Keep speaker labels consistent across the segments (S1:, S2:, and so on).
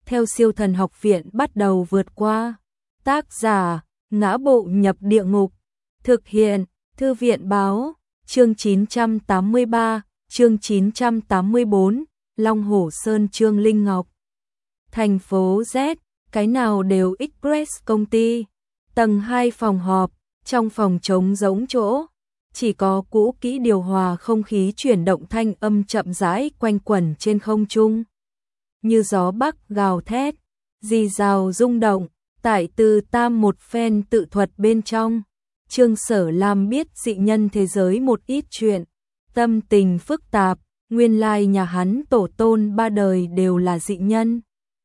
S1: theo Siêu Thần Học Viện bắt đầu vượt qua. Tác giả: Ngã Bộ Nhập Địa Ngục. Thực hiện: Thư viện báo. Chương 983, chương 984, Long Hổ Sơn Trương Linh Ngọc. Thành phố Z, cái nào đều Express công ty. Tầng 2 phòng họp, trong phòng trống rỗng chỗ. Chỉ có cũ kỹ điều hòa không khí chuyển động thanh âm chậm rãi quanh quẩn trên không trung. Như gió bắc gào thét, rì rào rung động, tại Từ Tam một phen tự thuật bên trong. Trương Sở Lam biết dị nhân thế giới một ít chuyện, tâm tình phức tạp, nguyên lai nhà hắn tổ tôn ba đời đều là dị nhân.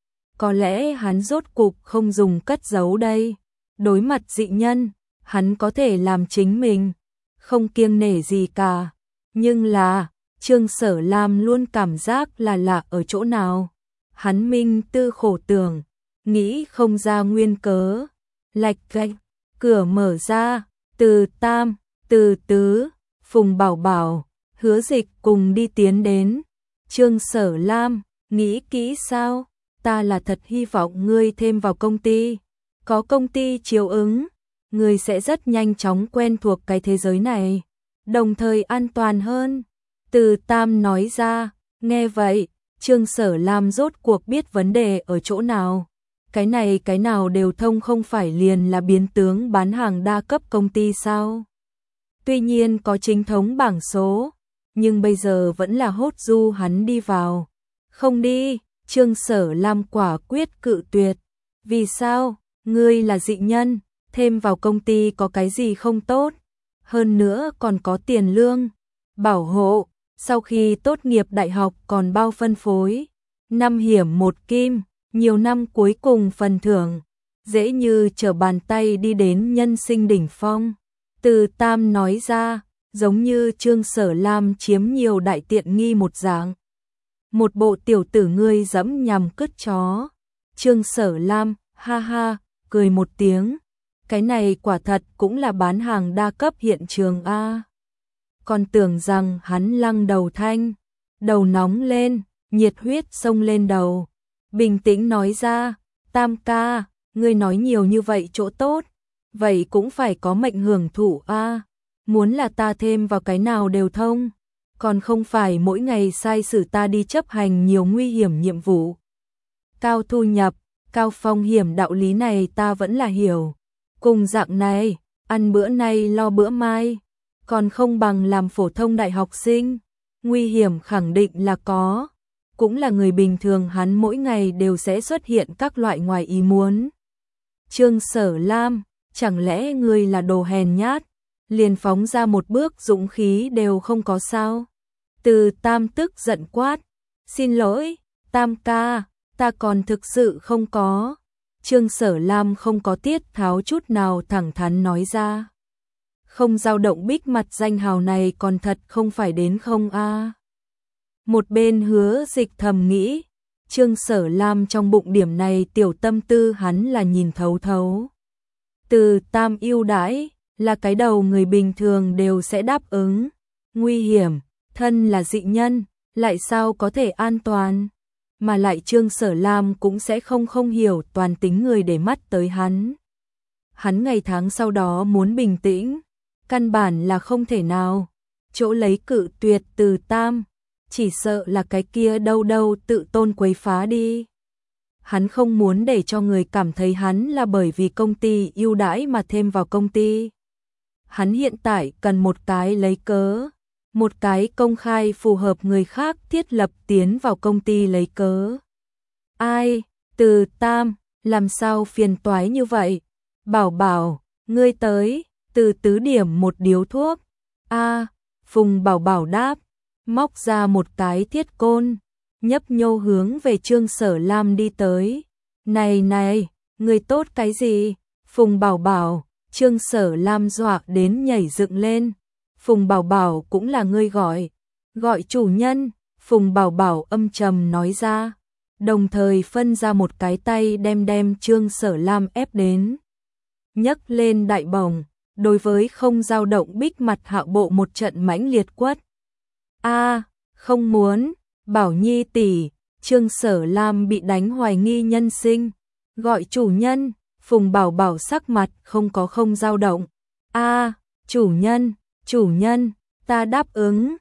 S1: Có lẽ hắn rốt cục không dùng cất giấu đây. Đối mặt dị nhân, hắn có thể làm chính mình, không kiêng nể gì cả. Nhưng là, Trương Sở Lam luôn cảm giác là lạ ở chỗ nào. Hắn minh tư khổ tưởng, nghĩ không ra nguyên cớ. Lạch cạch, cửa mở ra, Từ Tam, Từ Tứ, Phùng Bảo Bảo, Hứa Dịch cùng đi tiến đến. Trương Sở Lam, nghĩ kỹ sao? Ta là thật hy vọng ngươi thêm vào công ty. Có công ty chiếu ứng, ngươi sẽ rất nhanh chóng quen thuộc cái thế giới này, đồng thời an toàn hơn. Từ Tam nói ra. Nghe vậy, Trương Sở Lam rốt cuộc biết vấn đề ở chỗ nào. Cái này cái nào đều thông không phải liền là biến tướng bán hàng đa cấp công ty sao? Tuy nhiên có chính thống bảng số, nhưng bây giờ vẫn là hốt du hắn đi vào. Không đi, Trương Sở Lam quả quyết cự tuyệt. Vì sao? Ngươi là dị nhân, thêm vào công ty có cái gì không tốt? Hơn nữa còn có tiền lương, bảo hộ, sau khi tốt nghiệp đại học còn bao phân phối. 5 hiểm 1 kim, nhiều năm cuối cùng phần thưởng, dễ như trở bàn tay đi đến nhân sinh đỉnh phong. Từ Tam nói ra, giống như Trương Sở Lam chiếm nhiều đại tiện nghi một dạng. Một bộ tiểu tử ngươi dẫm nhằm cứt chó. Trương Sở Lam, ha ha, cười một tiếng. Cái này quả thật cũng là bán hàng đa cấp hiện trường a. Còn tưởng rằng hắn lăng đầu thanh, đầu nóng lên, nhiệt huyết xông lên đầu. Bình tĩnh nói ra, Tam ca, ngươi nói nhiều như vậy chỗ tốt, vậy cũng phải có mệnh hưởng thụ a. Muốn là ta thêm vào cái nào đều thông, còn không phải mỗi ngày sai sử ta đi chấp hành nhiều nguy hiểm nhiệm vụ. Cao thu nhập, cao phong hiểm đạo lý này ta vẫn là hiểu. Cùng dạng này, ăn bữa nay lo bữa mai, còn không bằng làm phổ thông đại học sinh. Nguy hiểm khẳng định là có, cũng là người bình thường hắn mỗi ngày đều sẽ xuất hiện các loại ngoài ý muốn. Trương Sở Lam, chẳng lẽ ngươi là đồ hèn nhát, liền phóng ra một bước dũng khí đều không có sao? Từ Tam tức giận quát, xin lỗi, Tam ca, ta còn thực sự không có. Trương Sở Lam không có tiết tháo chút nào thẳng thắn nói ra. Không dao động bích mặt danh hào này còn thật không phải đến không a. Một bên Hứa Dịch thầm nghĩ, Trương Sở Lam trong bụng điểm này tiểu tâm tư hắn là nhìn thấu thấu. Từ Tam ưu đãi, là cái đầu người bình thường đều sẽ đáp ứng. Nguy hiểm, thân là dị nhân, lại sao có thể an toàn? Mà lại Trương Sở Lam cũng sẽ không hiểu toàn tính người để mắt tới hắn. Hắn ngày tháng sau đó muốn bình tĩnh, căn bản là không thể nào. Chỗ lấy cự tuyệt Từ Tam, chỉ sợ là cái kia đâu đâu tự tôn quấy phá đi. Hắn không muốn để cho người cảm thấy hắn là bởi vì công ty ưu đãi mà thêm vào công ty. Hắn hiện tại cần một cái lấy cớ, một cái công khai phù hợp người khác thiết lập tiến vào công ty lấy cớ. Ai? Từ Tam, làm sao phiền toái như vậy? Bảo Bảo, ngươi tới. Từ Tứ điểm một điếu thuốc. A, Phùng Bảo Bảo đáp, móc ra một cái thiết côn, nhấp nhô hướng về Trương Sở Lam đi tới. Này này, người tốt cái gì? Phùng Bảo Bảo, Trương Sở Lam dọa đến nhảy dựng lên. Phùng Bảo Bảo cũng là ngươi gọi. Gọi chủ nhân, Phùng Bảo Bảo âm trầm nói ra, đồng thời phân ra một cái tay đem Trương Sở Lam ép đến. Nhấc lên đại bổng, đối với không dao động bích mặt Hạo Bộ một trận mãnh liệt quất. A, không muốn, Bảo Nhi tỷ, Trương Sở Lam bị đánh hoài nghi nhân sinh, gọi chủ nhân. Phùng Bảo Bảo sắc mặt không dao động. A, chủ nhân, ta đáp ứng.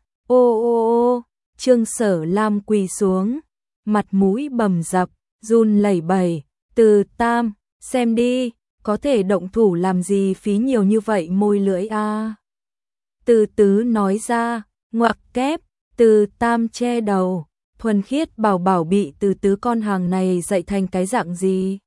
S1: Ô, Trương Sở Lam quỳ xuống, mặt mũi bầm dập, run lẩy bẩy, Từ Tam, xem đi, có thể động thủ làm gì phí nhiều như vậy môi lưỡi a. Từ Tứ nói ra, ngoặc kép, Từ Tam che đầu, thuần khiết Bảo Bảo bị Từ Tứ con hàng này dạy thành cái dạng gì?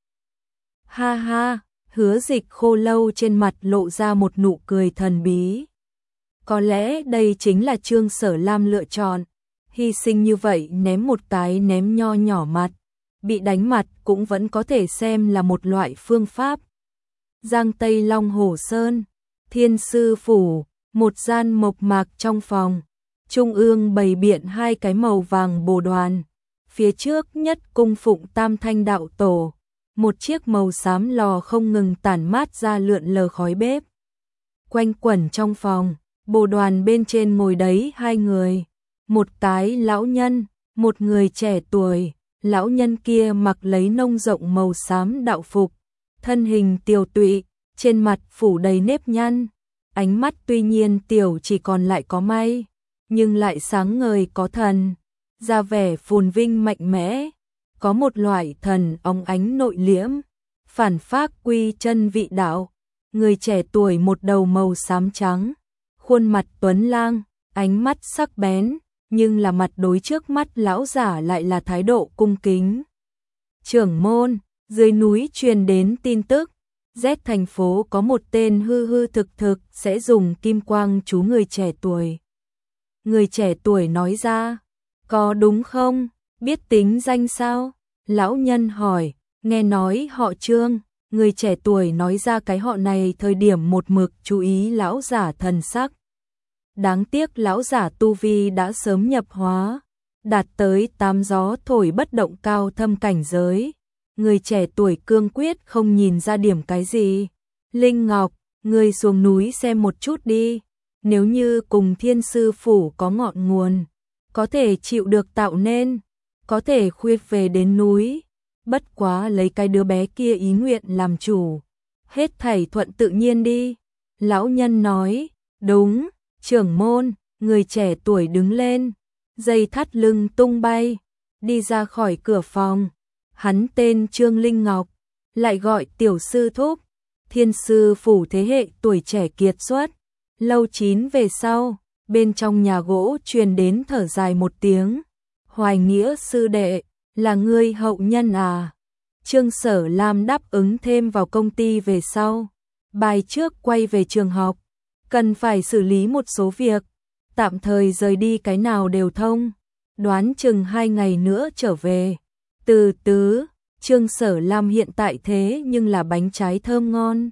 S1: Ha ha, Hứa Dịch khô lâu trên mặt lộ ra một nụ cười thần bí. Có lẽ đây chính là Trương Sở Lam lựa chọn, hy sinh như vậy ném một cái ném nho nhỏ mặt, bị đánh mặt cũng vẫn có thể xem là một loại phương pháp. Giang Tây Long Hồ Sơn, Thiên Sư Phủ, một gian mộc mạc trong phòng, trung ương bày biện hai cái màu vàng bồ đoàn, phía trước nhất cung phụng Tam Thanh Đạo Tổ, một chiếc màu xám lò không ngừng tản mát ra lượn lờ khói bếp. Quanh quẩn trong phòng, bồ đoàn bên trên ngồi đấy hai người, một cái lão nhân, một người trẻ tuổi. Lão nhân kia mặc lấy nông rộng màu xám đạo phục, thân hình tiều tụy, trên mặt phủ đầy nếp nhăn, ánh mắt tuy nhiên tiểu chỉ còn lại có may, nhưng lại sáng ngời có thần, ra vẻ phồn vinh mạnh mẽ, có một loại thần óng ánh nội liễm, phản phác quy chân vị đạo. Người trẻ tuổi một đầu màu xám trắng, khuôn mặt tuấn lang, ánh mắt sắc bén, nhưng là mặt đối trước mắt lão giả lại là thái độ cung kính. Trưởng môn, dưới núi truyền đến tin tức, Z thành phố có một tên hư hư thực sẽ dùng kim quang chú người trẻ tuổi. Người trẻ tuổi nói ra, có đúng không, biết tính danh sao? Lão nhân hỏi, nghe nói họ Trương. Người trẻ tuổi nói ra cái họ này thời điểm một mực chú ý lão giả thần sắc. Đáng tiếc lão giả tu vi đã sớm nhập hóa, đạt tới 8 gió thổi bất động cao thâm cảnh giới. Người trẻ tuổi cương quyết không nhìn ra điểm cái gì. Linh Ngọc, người xuống núi xem một chút đi. Nếu như cùng Thiên Sư Phủ có ngọn nguồn, có thể chịu được tạo nên, có thể khuyết về đến núi. Bất quá lấy cái đứa bé kia ý nguyện làm chủ, hết thảy thuận tự nhiên đi. Lão nhân nói, đúng, trưởng môn. Người trẻ tuổi đứng lên, dây thắt lưng tung bay, đi ra khỏi cửa phòng. Hắn tên Trương Linh Ngọc, lại gọi tiểu sư thúc, Thiên Sư Phủ thế hệ tuổi trẻ kiệt xuất. Lâu chín về sau, bên trong nhà gỗ truyền đến thở dài một tiếng. Hoài Nghĩa sư đệ, là ngươi hậu nhân à? Trương Sở Lam đáp ứng thêm vào công ty về sau. Bài trước quay về trường học, cần phải xử lý một số việc, tạm thời rời đi cái nào đều thông. Đoán chừng 2 ngày nữa trở về. Từ Tứ, Trương Sở Lam hiện tại thế nhưng là bánh trái thơm ngon.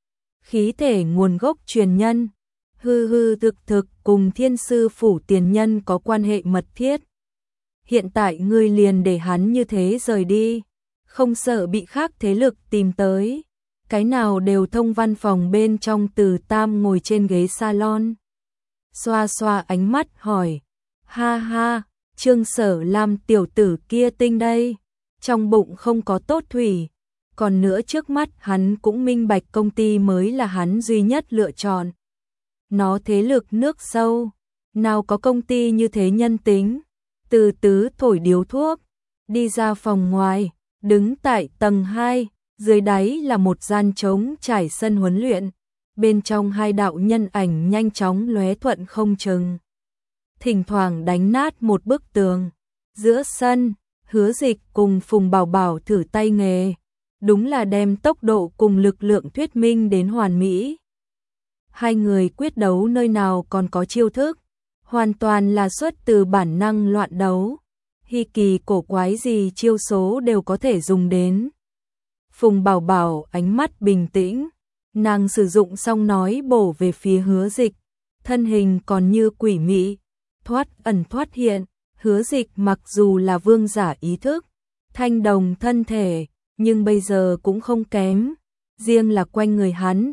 S1: Khí thể nguồn gốc truyền nhân, hư hư thực cùng Thiên Sư Phủ tiền nhân có quan hệ mật thiết. Hiện tại ngươi liền để hắn như thế rời đi, không sợ bị khác thế lực tìm tới. Cái nào đều thông. Văn phòng bên trong Từ Tam ngồi trên ghế salon, xoa xoa ánh mắt hỏi, ha ha, Trương Sở Lam tiểu tử kia tinh đây, trong bụng không có tốt thủy. Còn nữa trước mắt hắn cũng minh bạch công ty mới là hắn duy nhất lựa chọn. Nó thế lực nước sâu, nào có công ty như thế nhân tính. Từ Tứ thổi điếu thuốc, đi ra phòng ngoài, đứng tại tầng 2, dưới đáy là một gian trống trải sân huấn luyện, bên trong hai đạo nhân ảnh nhanh chóng lóe thuận không chừng. Thỉnh thoảng đánh nát một bức tường. Giữa sân, Hứa Dịch cùng Phùng Bảo Bảo thử tay nghề, đúng là đem tốc độ cùng lực lượng thuyết minh đến hoàn mỹ. Hai người quyết đấu nơi nào còn có chiêu thức, hoàn toàn là xuất từ bản năng loạn đấu, hy kỳ cổ quái gì chiêu số đều có thể dùng đến. Phùng Bảo Bảo ánh mắt bình tĩnh, nàng sử dụng xong nói bổ về phía Hứa Dịch, thân hình còn như quỷ mị, thoát ẩn thoát hiện. Hứa Dịch mặc dù là vương giả ý thức, thanh đồng thân thể, nhưng bây giờ cũng không kém, riêng là quanh người hắn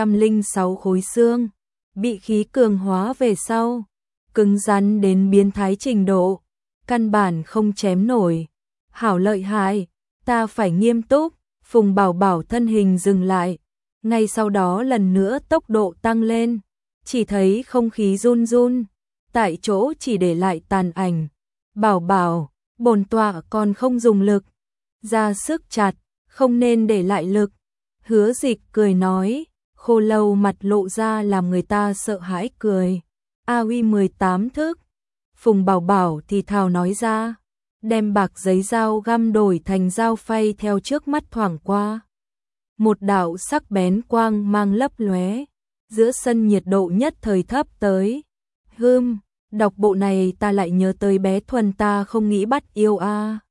S1: 206 khối xương, bị khí cường hóa về sau, cứng rắn đến biến thái trình độ, căn bản không chém nổi. Hảo lợi hại, ta phải nghiêm túc. Phùng Bảo Bảo thân hình dừng lại, ngay sau đó lần nữa tốc độ tăng lên, chỉ thấy không khí run run, tại chỗ chỉ để lại tàn ảnh. Bảo Bảo, bổn tọa còn không dùng lực, ra sức chặt, không nên để lại lực. Hứa Dịch cười nói, Khô Lâu mặt lộ ra làm người ta sợ hãi cười. A Uy 18 thức. Phùng Bảo Bảo thì thào nói ra, đem bạc giấy dao găm đổi thành dao phay theo trước mắt thoảng qua. Một đạo sắc bén quang mang lấp lóe, giữa sân nhiệt độ nhất thời thấp tới. Đọc bộ này ta lại nhớ tới bé Thuần ta không nghĩ bắt yêu a.